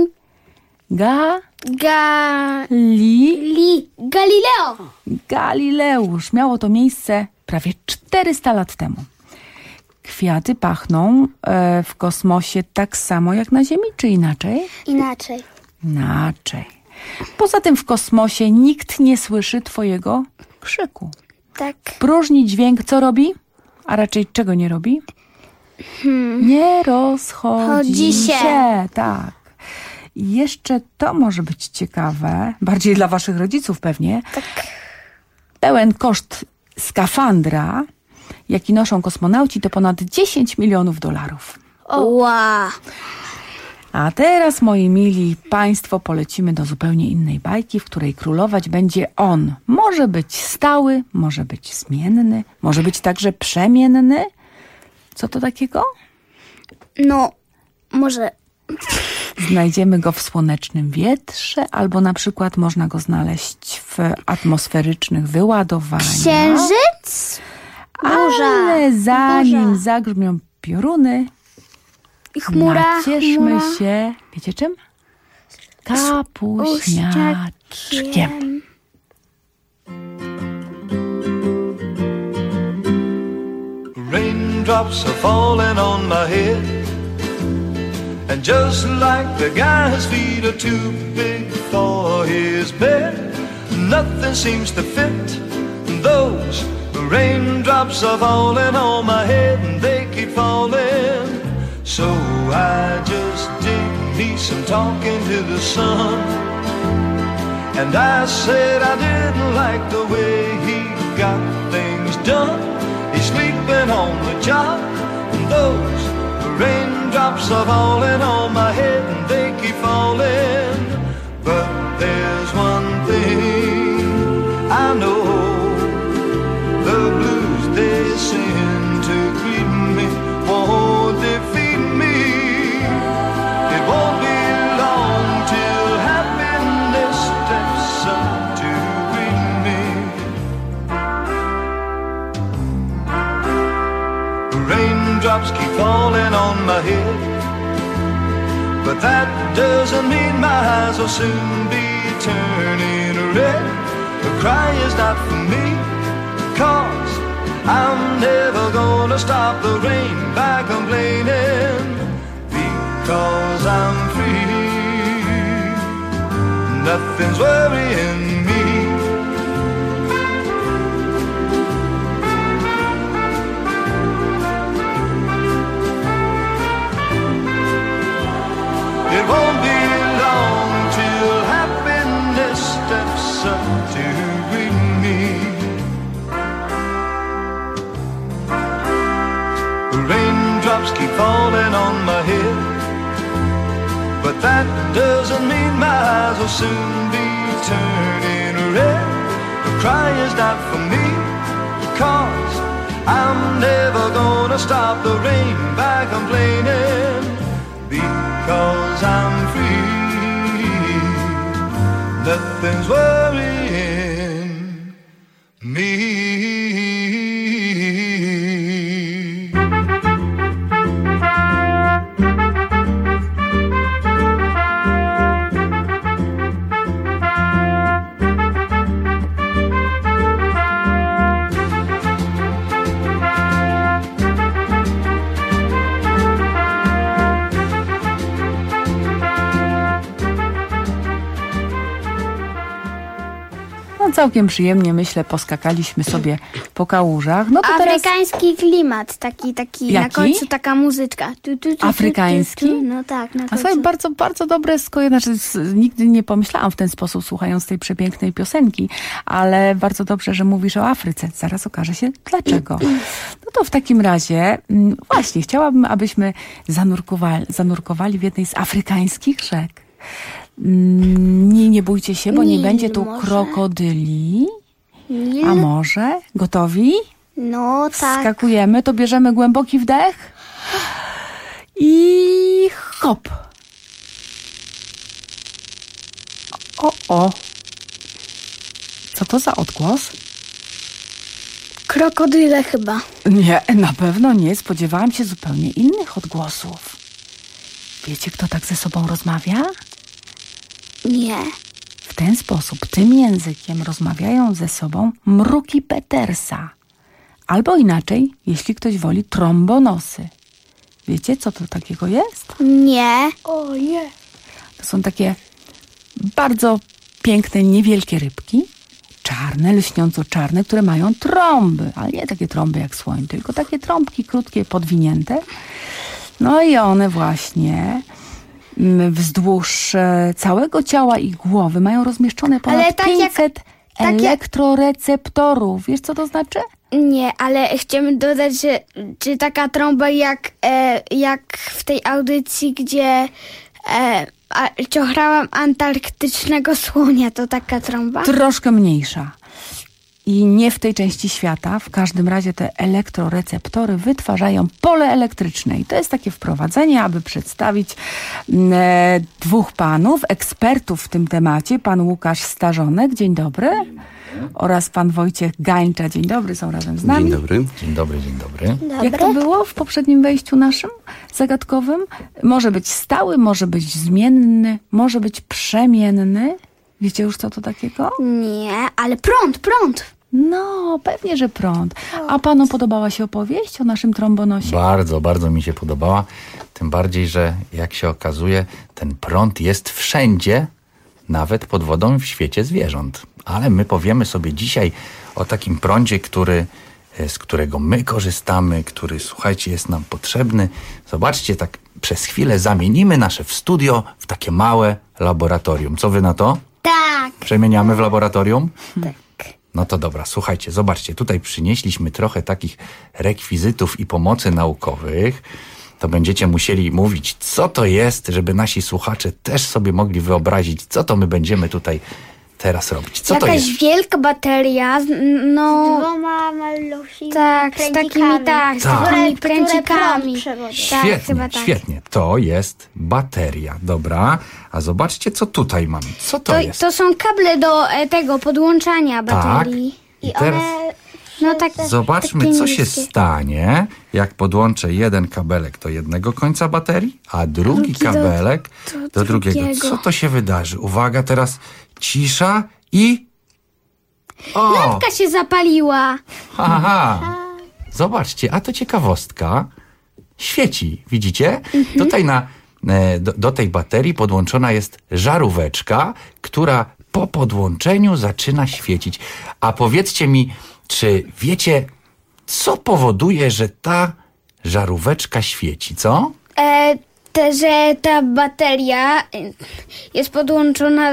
Galileo. Galileusz. Miało to miejsce prawie 400 lat temu. Kwiaty pachną w kosmosie tak samo jak na Ziemi, czy inaczej? Inaczej. Poza tym w kosmosie nikt nie słyszy twojego krzyku. Tak. Próżni dźwięk co robi? A raczej czego nie robi? Nie rozchodzi się. Tak. I jeszcze to może być ciekawe, bardziej dla waszych rodziców pewnie. Tak. pełen koszt skafandra, jaki noszą kosmonauci, to ponad $10 milionów. Wow. A teraz, moi mili państwo, polecimy do zupełnie innej bajki, w której królować będzie on. Może być stały, może być zmienny, może być także przemienny. Co to takiego? No, może... Znajdziemy go w słonecznym wietrze, albo na przykład można go znaleźć w atmosferycznych wyładowaniach. Księżyc? Ale zanim zagrzmią pioruny, i chmura, nacieszmy się, wiecie czym? Kapuśniaczkiem. Raindrops are falling on my head, and just like the guy, his feet are too big for his bed. Nothing seems to fit. Those raindrops are falling on my head, and they keep falling. So I just did me some talking to the sun, and I said I didn't like the way he got things done. He's sleeping on the job, and those raindrops are falling on my head, and they keep falling. But there's one thing I know, the blues they send to greet me won't defeat me. It won't be long till happiness steps up to greet me. Raindrops keep falling on my head, but that doesn't mean my eyes will soon be turning red. The cry is not for me, 'cause I'm never gonna stop the rain by complaining, because I'm free. Nothing's worrying me. It won't be long till happiness steps up to greet me. Raindrops keep falling on my head, but that doesn't mean my eyes will soon be turning red. The cry is not for me, 'cause I'm never gonna stop the rain by complaining, because I'm free. Nothing's worrying me. Całkiem przyjemnie, myślę, poskakaliśmy sobie po kałużach. No to afrykański klimat, taki Jaki? Na końcu taka muzyczka. Afrykański? No tak, na końcu. A sobie bardzo, bardzo dobre skojarzenie. Znaczy, nigdy nie pomyślałam w ten sposób, słuchając tej przepięknej piosenki, ale bardzo dobrze, że mówisz o Afryce. Zaraz okaże się dlaczego. No to w takim razie właśnie chciałabym, abyśmy zanurkowali w jednej z afrykańskich rzek. Nie bójcie się, bo nie będzie tu krokodyli. A może? Gotowi? No tak. Skakujemy, to bierzemy głęboki wdech i hop. O. Co to za odgłos? Krokodyle chyba. Nie, na pewno nie. Spodziewałam się zupełnie innych odgłosów. Wiecie, kto tak ze sobą rozmawia? Nie. W ten sposób, tym językiem rozmawiają ze sobą mruki Petersa. Albo inaczej, jeśli ktoś woli, trąbonosy. Wiecie, co to takiego jest? Nie. O nie. To są takie bardzo piękne, niewielkie rybki. Czarne, lśniąco czarne, które mają trąby. Ale nie takie trąby jak słoń, tylko takie trąbki krótkie, podwinięte. No i one właśnie wzdłuż całego ciała i głowy mają rozmieszczone ponad 500 elektroreceptorów. Wiesz, co to znaczy? Nie, ale chciałem dodać, że czy taka trąba jak w tej audycji, gdzie ciochrałam antarktycznego słonia, to taka trąba? Troszkę mniejsza. I nie w tej części świata. W każdym razie te elektroreceptory wytwarzają pole elektryczne. I to jest takie wprowadzenie, aby przedstawić dwóch panów, ekspertów w tym temacie. Pan Łukasz Starzonek, dzień dobry. Oraz pan Wojciech Gańcza, dzień dobry, są razem z nami. Dzień dobry. Dzień dobry, dzień dobry. Jak to było w poprzednim wejściu naszym zagadkowym? Może być stały, może być zmienny, może być przemienny. Wiecie już, co to takiego? Nie, ale prąd. No, pewnie, że prąd. A panu podobała się opowieść o naszym trąbonosie? Bardzo, bardzo mi się podobała. Tym bardziej, że jak się okazuje, ten prąd jest wszędzie, nawet pod wodą w świecie zwierząt. Ale my powiemy sobie dzisiaj o takim prądzie, z którego my korzystamy, który, słuchajcie, jest nam potrzebny. Zobaczcie, tak przez chwilę zamienimy nasze studio w takie małe laboratorium. Co wy na to? Tak. Przemieniamy w laboratorium? Tak. No to dobra, słuchajcie, zobaczcie, tutaj przynieśliśmy trochę takich rekwizytów i pomocy naukowych. To będziecie musieli mówić, co to jest, żeby nasi słuchacze też sobie mogli wyobrazić, co to my będziemy tutaj teraz robić. Co to jest? Jakaś wielka bateria, no... Z dwoma maluszymi tak, z takimi, z takimi pręcikami. Świetnie. To jest bateria, dobra. A zobaczcie, co tutaj mamy. Co to jest? To są kable do tego podłączania baterii. Tak. I teraz zobaczmy, co się stanie, jak podłączę jeden kabelek do jednego końca baterii, a drugi kabelek do drugiego. Co to się wydarzy? Uwaga, teraz cisza i... Lampka się zapaliła. Aha. Zobaczcie, a to ciekawostka. Świeci, widzicie? Tutaj do tej baterii podłączona jest żaróweczka, która po podłączeniu zaczyna świecić. A powiedzcie mi, czy wiecie, co powoduje, że ta żaróweczka świeci, co? Że ta bateria jest podłączona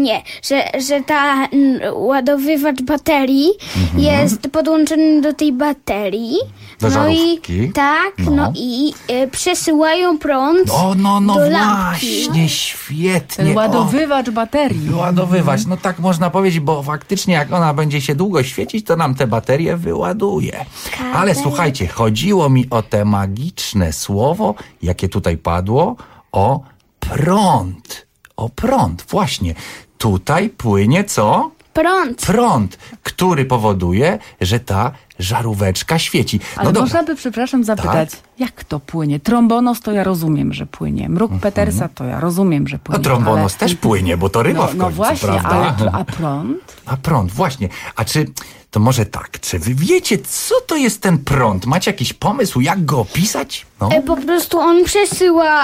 że ta ładowywacz baterii jest podłączony do tej baterii. Do żarówki. I przesyłają prąd do lampki. Właśnie, świetnie. Ten ładowywacz baterii. Ładowywacz, no tak można powiedzieć, bo faktycznie jak ona będzie się długo świecić, to nam te baterie wyładuje. Ale słuchajcie, chodziło mi o te magiczne słowo, jakie tutaj padło, o prąd. O prąd, właśnie. Tutaj płynie co? Prąd, który powoduje, że ta żaróweczka świeci. Ale można by, przepraszam, zapytać, jak to płynie? Trombonos to ja rozumiem, że płynie. Mruk Petersa to ja rozumiem, że płynie. No trombonos też płynie, bo to ryba w końcu, no właśnie, prawda? A prąd? A prąd, właśnie. A to może tak, czy wy wiecie, co to jest ten prąd? Macie jakiś pomysł, jak go opisać? No. Po prostu on przesyła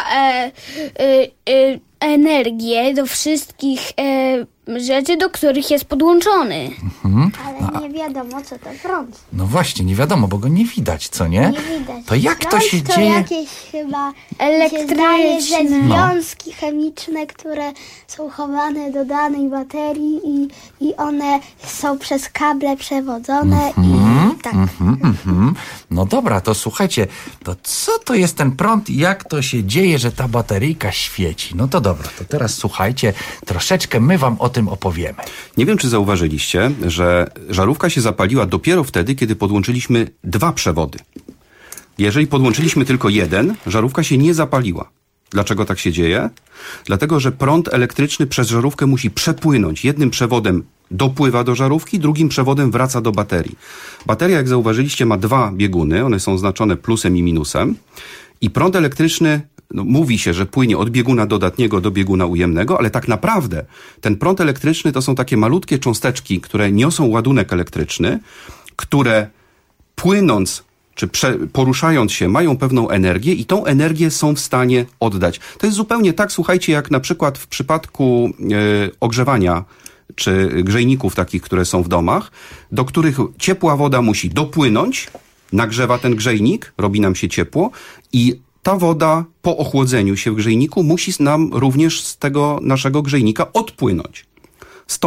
energię do wszystkich rzeczy, do których jest podłączony. Ale nie wiadomo, co to prąd. No właśnie, nie wiadomo, bo go nie widać, co nie? Nie widać. To jak to się to dzieje? jakieś chyba elektryczne, że związki chemiczne, które są chowane do danej baterii i one są przez kable przewodzone i tak. No dobra, to słuchajcie, to co to jest ten prąd i jak to się dzieje, że ta bateryjka świeci? No to dobra, to teraz słuchajcie, troszeczkę my wam o tym opowiemy. Nie wiem, czy zauważyliście, że żarówka się zapaliła dopiero wtedy, kiedy podłączyliśmy 2 przewody. Jeżeli podłączyliśmy tylko jeden, żarówka się nie zapaliła. Dlaczego tak się dzieje? Dlatego, że prąd elektryczny przez żarówkę musi przepłynąć. Jednym przewodem dopływa do żarówki, drugim przewodem wraca do baterii. Bateria, jak zauważyliście, ma 2 bieguny. One są oznaczone plusem i minusem. I prąd elektryczny, mówi się, że płynie od bieguna dodatniego do bieguna ujemnego, ale tak naprawdę ten prąd elektryczny to są takie malutkie cząsteczki, które niosą ładunek elektryczny, które płynąc czy poruszając się mają pewną energię i tą energię są w stanie oddać. To jest zupełnie tak, słuchajcie, jak na przykład w przypadku ogrzewania czy grzejników takich, które są w domach, do których ciepła woda musi dopłynąć, nagrzewa ten grzejnik, robi nam się ciepło i ta woda po ochłodzeniu się w grzejniku musi nam również z tego naszego grzejnika odpłynąć. Stąd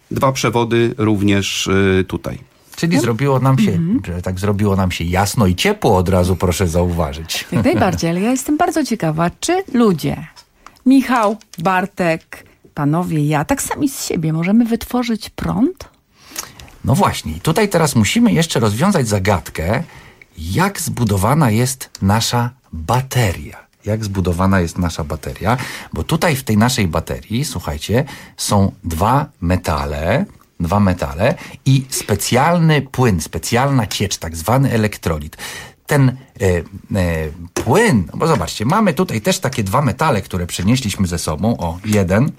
2 przewody również tutaj. Czyli zrobiło nam się jasno i ciepło od razu, proszę zauważyć. Jak najbardziej, ale ja jestem bardzo ciekawa, czy ludzie, Michał, Bartek, panowie, ja, tak sami z siebie możemy wytworzyć prąd? No właśnie, i tutaj teraz musimy jeszcze rozwiązać zagadkę, jak zbudowana jest nasza bateria. Jak zbudowana jest nasza bateria, bo tutaj w tej naszej baterii, słuchajcie, są dwa metale i specjalny płyn, specjalna ciecz, tak zwany elektrolit. Ten płyn, no bo zobaczcie, mamy tutaj też takie 2 metale, które przenieśliśmy ze sobą. O, jeden,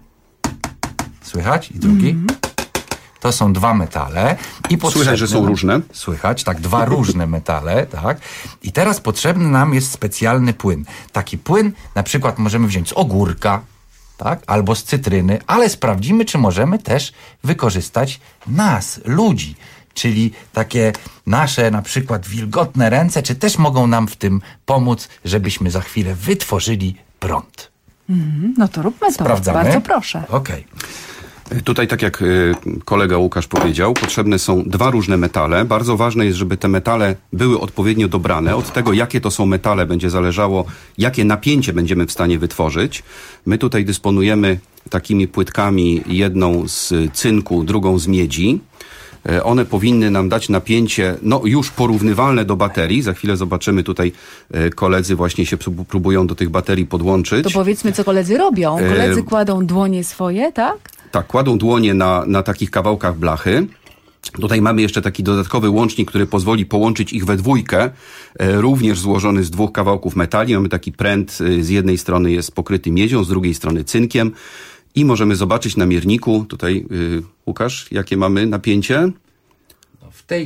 słychać? I drugi. To są 2 metale. I słychać, że są różne. Słychać, tak, 2 różne metale, tak. I teraz potrzebny nam jest specjalny płyn. Taki płyn na przykład możemy wziąć z ogórka, tak, albo z cytryny, ale sprawdzimy, czy możemy też wykorzystać nas, ludzi. Czyli takie nasze na przykład wilgotne ręce, czy też mogą nam w tym pomóc, żebyśmy za chwilę wytworzyli prąd. No to róbmy to. Sprawdzamy? Bardzo proszę. Okej. Tutaj, tak jak kolega Łukasz powiedział, potrzebne są 2 różne metale. Bardzo ważne jest, żeby te metale były odpowiednio dobrane. Od tego, jakie to są metale, będzie zależało, jakie napięcie będziemy w stanie wytworzyć. My tutaj dysponujemy takimi płytkami, jedną z cynku, drugą z miedzi. One powinny nam dać napięcie, no już porównywalne do baterii. Za chwilę zobaczymy, tutaj koledzy właśnie się próbują do tych baterii podłączyć. To powiedzmy, co koledzy robią. Koledzy kładą dłonie swoje, tak? Tak, kładą dłonie na takich kawałkach blachy. Tutaj mamy jeszcze taki dodatkowy łącznik, który pozwoli połączyć ich we dwójkę, również złożony z 2 kawałków metali. Mamy taki pręt, z jednej strony jest pokryty miedzią, z drugiej strony cynkiem. I możemy zobaczyć na mierniku, tutaj Łukasz, jakie mamy napięcie? No, w tej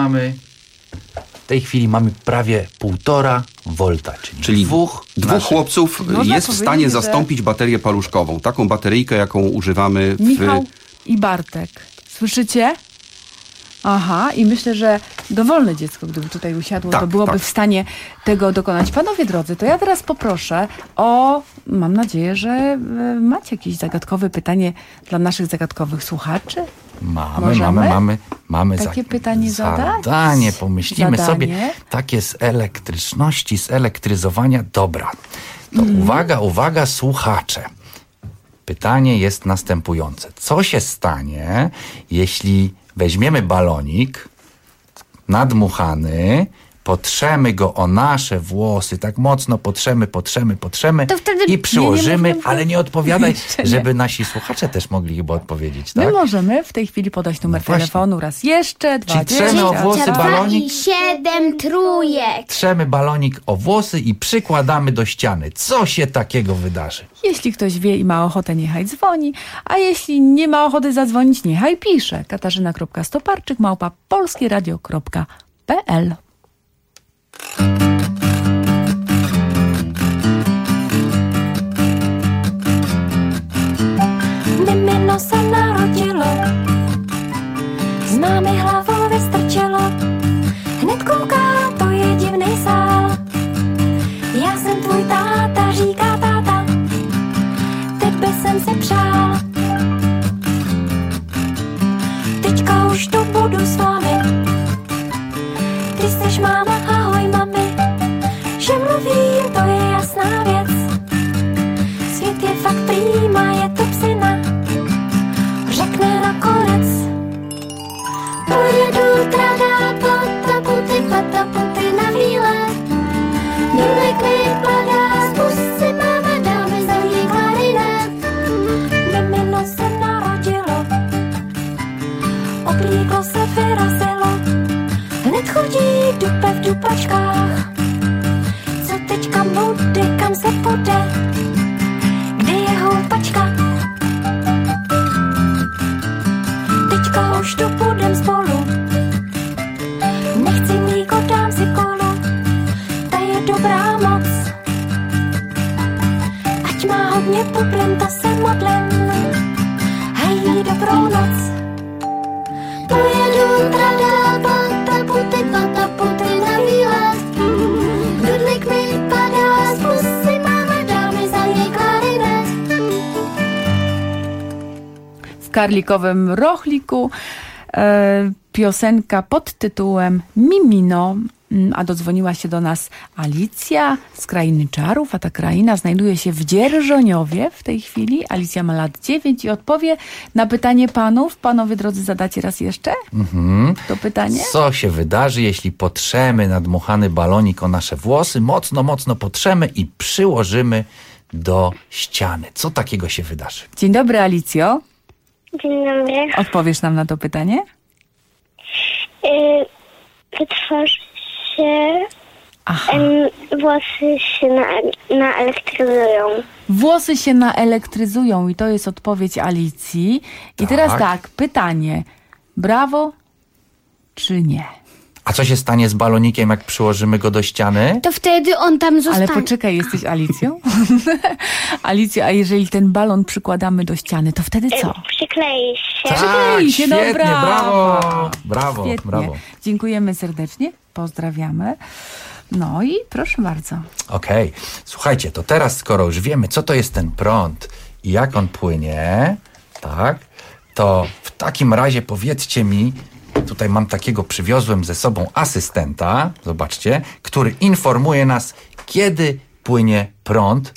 chwili mamy prawie 1,5 V, czyli dwóch chłopców jest w stanie zastąpić baterię paluszkową. Taką bateryjkę, jaką używamy Michał i Bartek. Słyszycie? Aha, i myślę, że dowolne dziecko, gdyby tutaj usiadło, to byłoby w stanie tego dokonać. Panowie drodzy, to ja teraz poproszę mam nadzieję, że macie jakieś zagadkowe pytanie dla naszych zagadkowych słuchaczy. Mamy takie pytanie zadanie. Pomyślimy sobie, takie z elektryczności, z elektryzowania. Dobra, to uwaga, słuchacze. Pytanie jest następujące. Co się stanie, jeśli weźmiemy balonik nadmuchany, potrzemy go o nasze włosy, tak mocno potrzemy i przyłożymy, ale nie odpowiadaj, żeby nasi słuchacze też mogli chyba odpowiedzieć, tak? My możemy w tej chwili podać numer telefonu raz jeszcze, 20. Trzemy o włosy balonik. 7 trójek. Trzemy balonik o włosy i przykładamy do ściany. Co się takiego wydarzy? Jeśli ktoś wie i ma ochotę, niechaj dzwoni, a jeśli nie ma ochoty zadzwonić, niechaj pisze. katarzyna.stoparczyk@polskieradio.pl Mimino se narodilo, z mámy hlavou vystrčilo, hned kouká, to je divnej sál. Já jsem tvůj táta, říká táta, tebe jsem si přál. Teďka už to budu s vámi, ty seš máma, ahoj mami, že mluvím, to je jasná věc. Svět je fakt prýma, je to psina, řekne nakonec. Pojedu tradá, pataputy na výlet. Důlek mi padá, spust si máma, dá mi za ní klarinet. Mimino se narodilo, oblíklo se vyrazilo, hned chodí dupe v dupačkách. Co teďka bude, kam se půjde, kde je houpačka? Teďka už tu půjdem spolu, nechci mlíko, dám si kolu, ta je dobrá moc. Ať má hodně puplem, ta se modlem, hej, dobrou noc. Pojedu tradá, pataputy na výlet. Dudlik mi padá, spust si máma, dá mi za něj klarinet. Karlikowym Rochliku. Piosenka pod tytułem Mimino. A dodzwoniła się do nas Alicja z Krainy Czarów, a ta kraina znajduje się w Dzierżoniowie w tej chwili. Alicja ma lat 9 i odpowie na pytanie panów. Panowie drodzy, zadacie raz jeszcze to pytanie? Co się wydarzy, jeśli potrzemy nadmuchany balonik o nasze włosy, mocno, mocno potrzemy i przyłożymy do ściany? Co takiego się wydarzy? Dzień dobry, Alicjo. Dzień dobry. Odpowiesz nam na to pytanie? Wytworzy się... Włosy się naelektryzują. Włosy się naelektryzują i to jest odpowiedź Alicji. I teraz tak, pytanie. Brawo czy nie? A co się stanie z balonikiem, jak przyłożymy go do ściany? To wtedy on tam zostanie. Ale poczekaj, jesteś Alicją? Alicjo, a jeżeli ten balon przykładamy do ściany, to wtedy co? Przyklei się. Tak, Przyklei się, no świetnie, brawo. Brawo, Świetnie. brawo. Dziękujemy serdecznie, pozdrawiamy. No i proszę bardzo. Okej. Słuchajcie, to teraz, skoro już wiemy, co to jest ten prąd i jak on płynie, tak, to w takim razie powiedzcie mi, tutaj mam takiego, przywiozłem ze sobą asystenta, zobaczcie, który informuje nas, kiedy płynie prąd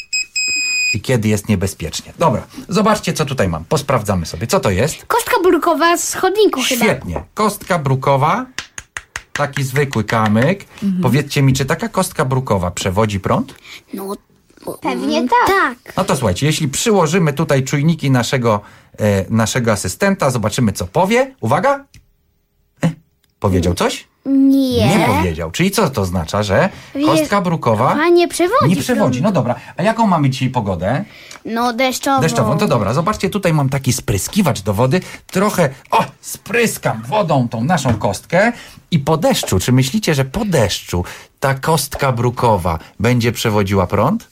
i kiedy jest niebezpiecznie. Dobra, zobaczcie, co tutaj mam. Posprawdzamy sobie, co to jest. Kostka brukowa z chodniku chyba. Świetnie. Kostka brukowa, taki zwykły kamyk. Powiedzcie mi, czy taka kostka brukowa przewodzi prąd? No, pewnie tak. No to słuchajcie, jeśli przyłożymy tutaj czujniki naszego asystenta, zobaczymy, co powie. Uwaga! Powiedział coś? Nie. Nie powiedział. Czyli co to oznacza, że kostka brukowa nie przewodzi. nie przewodzi. No dobra. A jaką mamy dzisiaj pogodę? No deszczową. Deszczową, to dobra. Zobaczcie, tutaj mam taki spryskiwacz do wody. Trochę, spryskam wodą tą naszą kostkę i po deszczu, czy myślicie, że po deszczu ta kostka brukowa będzie przewodziła prąd?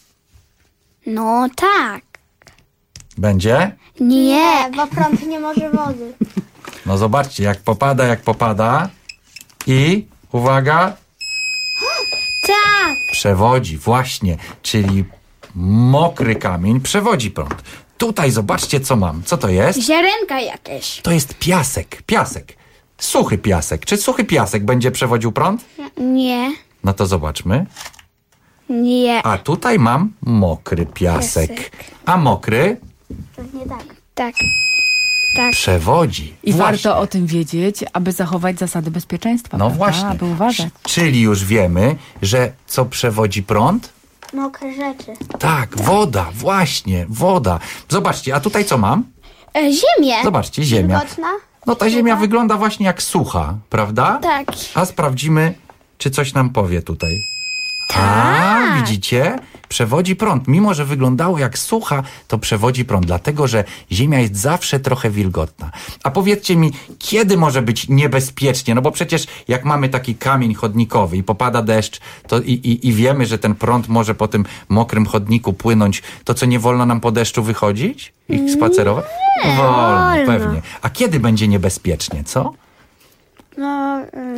No tak. Będzie? Nie, bo prąd nie może wody. No zobaczcie, jak popada i uwaga, tak. przewodzi, właśnie, czyli mokry kamień przewodzi prąd. Tutaj zobaczcie, co mam. Co to jest? Ziarenka jakieś. To jest piasek. Suchy piasek. Czy suchy piasek będzie przewodził prąd? Nie. No to zobaczmy. Nie. A tutaj mam mokry piasek. A mokry? Pewnie tak. Tak. Przewodzi. I właśnie. warto o tym wiedzieć, aby zachować zasady bezpieczeństwa. No prawda? właśnie. Aby uważać. Czyli już wiemy, że co przewodzi prąd? Mokre rzeczy. Tak, woda, właśnie, woda. Zobaczcie, a tutaj co mam? Ziemię. Zobaczcie, ziemia. Wilgotna? No ta ziemia wygląda właśnie jak sucha, prawda? Tak. A sprawdzimy, czy coś nam powie tutaj. A, widzicie? Przewodzi prąd. Mimo że wyglądało jak sucha, to przewodzi prąd, dlatego że ziemia jest zawsze trochę wilgotna. A powiedzcie mi, kiedy może być niebezpiecznie? No bo przecież jak mamy taki kamień chodnikowy i popada deszcz, to i wiemy, że ten prąd może po tym mokrym chodniku płynąć, to co, nie wolno nam po deszczu wychodzić i spacerować? Wolno, pewnie. A kiedy będzie niebezpiecznie, co? No...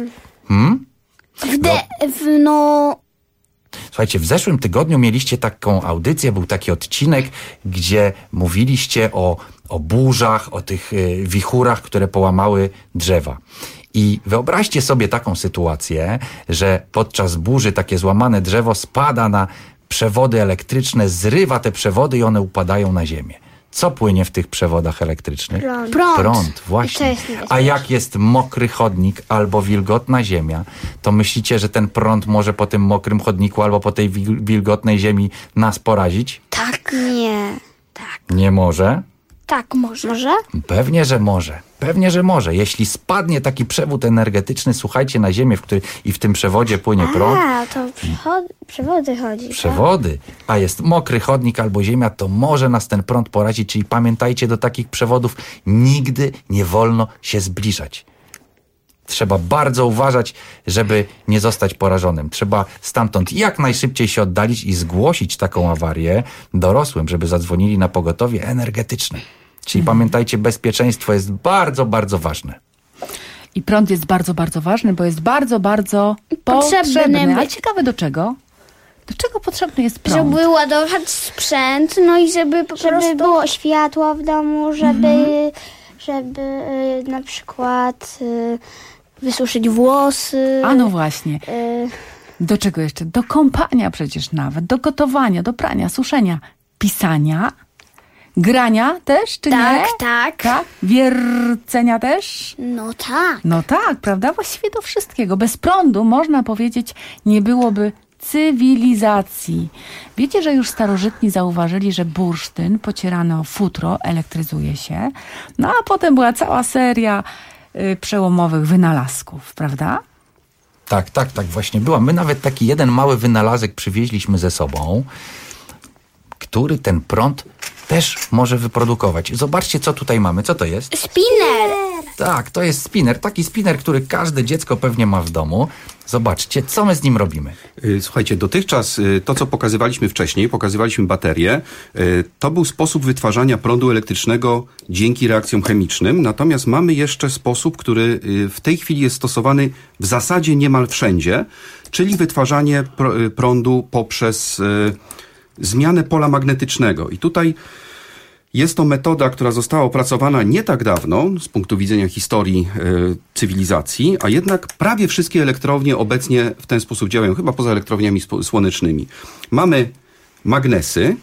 No. Słuchajcie, w zeszłym tygodniu mieliście taką audycję, był taki odcinek, gdzie mówiliście o burzach, o tych wichurach, które połamały drzewa. I wyobraźcie sobie taką sytuację, że podczas burzy takie złamane drzewo spada na przewody elektryczne, zrywa te przewody i one upadają na ziemię. Co płynie w tych przewodach elektrycznych? Prąd, właśnie. A jak jest mokry chodnik albo wilgotna ziemia, to myślicie, że ten prąd może po tym mokrym chodniku albo po tej wilgotnej ziemi nas porazić? Tak. Nie. Tak. Nie może? Tak, może. Pewnie, że może. Pewnie, że może. Jeśli spadnie taki przewód energetyczny, słuchajcie, na ziemię, i w tym przewodzie płynie prąd. A, to przewody chodzi. Przewody. A jest mokry chodnik albo ziemia, to może nas ten prąd porazić. Czyli pamiętajcie, do takich przewodów nigdy nie wolno się zbliżać. Trzeba bardzo uważać, żeby nie zostać porażonym. Trzeba stamtąd jak najszybciej się oddalić i zgłosić taką awarię dorosłym, żeby zadzwonili na pogotowie energetyczne. Czyli pamiętajcie, bezpieczeństwo jest bardzo, bardzo ważne. I prąd jest bardzo, bardzo ważny, bo jest bardzo, bardzo potrzebny. A ciekawe do czego? Do czego potrzebny jest prąd? Żeby ładować sprzęt, no i żeby po prostu było światło w domu, żeby na przykład wysuszyć włosy. A no właśnie. Do czego jeszcze? Do kąpania przecież nawet, do gotowania, do prania, suszenia, pisania, grania też, czy nie? Tak. Wiercenia też? No tak. No tak, prawda? Właściwie do wszystkiego. Bez prądu, można powiedzieć, nie byłoby cywilizacji. Wiecie, że już starożytni zauważyli, że bursztyn pocierany o futro elektryzuje się. No a potem była cała seria przełomowych wynalazków, prawda? Tak właśnie była. My nawet taki jeden mały wynalazek przywieźliśmy ze sobą, który ten prąd też może wyprodukować. Zobaczcie, co tutaj mamy. Co to jest? Spinner! Tak, to jest spinner. Taki spinner, który każde dziecko pewnie ma w domu. Zobaczcie, co my z nim robimy. Słuchajcie, dotychczas to, co pokazywaliśmy wcześniej, pokazywaliśmy baterię, to był sposób wytwarzania prądu elektrycznego dzięki reakcjom chemicznym. Natomiast mamy jeszcze sposób, który w tej chwili jest stosowany w zasadzie niemal wszędzie, czyli wytwarzanie prądu poprzez zmianę pola magnetycznego. I tutaj jest to metoda, która została opracowana nie tak dawno z punktu widzenia historii cywilizacji, a jednak prawie wszystkie elektrownie obecnie w ten sposób działają, chyba poza elektrowniami słonecznymi. Mamy magnesy,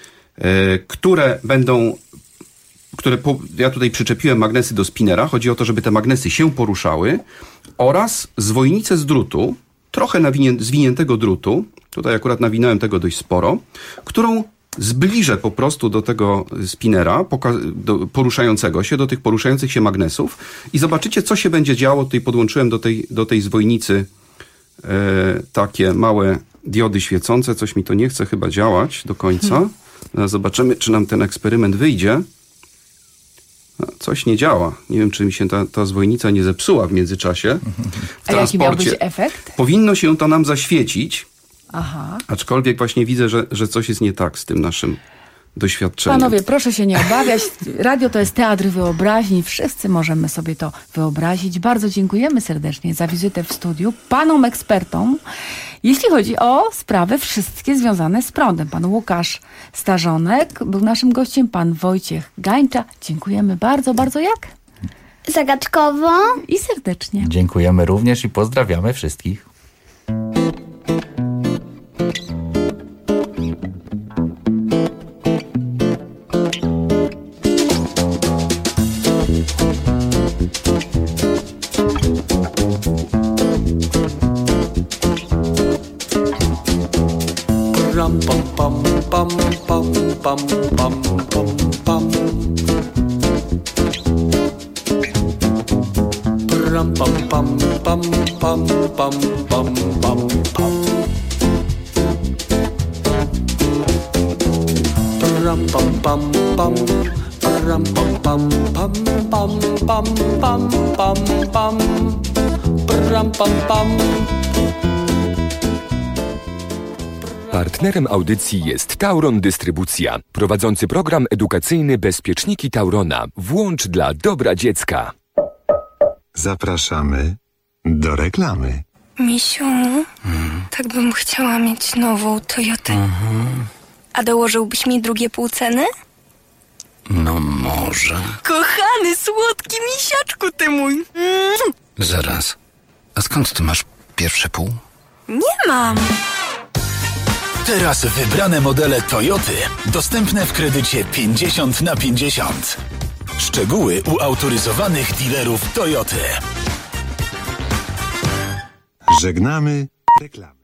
ja tutaj przyczepiłem magnesy do spinera. Chodzi o to, żeby te magnesy się poruszały, oraz zwojnicę z drutu, trochę zwiniętego drutu, tutaj akurat nawinąłem tego dość sporo, którą zbliżę po prostu do tego spinera poruszającego się, do tych poruszających się magnesów i zobaczycie, co się będzie działo. Tutaj podłączyłem do tej zwojnicy takie małe diody świecące. Coś mi to nie chce chyba działać do końca. Zobaczymy, czy nam ten eksperyment wyjdzie. Coś nie działa. Nie wiem, czy mi się ta zwojnica nie zepsuła w międzyczasie. A jaki miał być efekt? Powinno się to nam zaświecić. Aha. Aczkolwiek właśnie widzę, że coś jest nie tak z tym naszym doświadczeniem. Panowie, proszę się nie obawiać. Radio to jest teatr wyobraźni. Wszyscy możemy sobie to wyobrazić. Bardzo dziękujemy serdecznie za wizytę w studiu panom ekspertom, jeśli chodzi o sprawy wszystkie związane z prądem. Pan Łukasz Starzonek był naszym gościem, pan Wojciech Gańcza. Dziękujemy bardzo, bardzo jak? Zagadkowo i serdecznie. Dziękujemy również i pozdrawiamy wszystkich. Ram pam pam pam pam pam pam pam pam. Ram pam pam pam pam pam pam pam pam. Ram pam pam pam. Ram pam pam pam pam pam pam pam pam. Ram pam pam. Partnerem audycji jest Tauron Dystrybucja, prowadzący program edukacyjny Bezpieczniki Taurona. Włącz dla dobra dziecka. Zapraszamy do reklamy. Misiu, tak bym chciała mieć nową Toyotę. A dołożyłbyś mi drugie pół ceny? No może. Kochany, słodki misiaczku ty mój. Zaraz. A skąd ty masz pierwsze pół? Nie mam. Teraz wybrane modele Toyoty dostępne w kredycie 50/50. Szczegóły u autoryzowanych dealerów Toyoty. Żegnamy reklamy.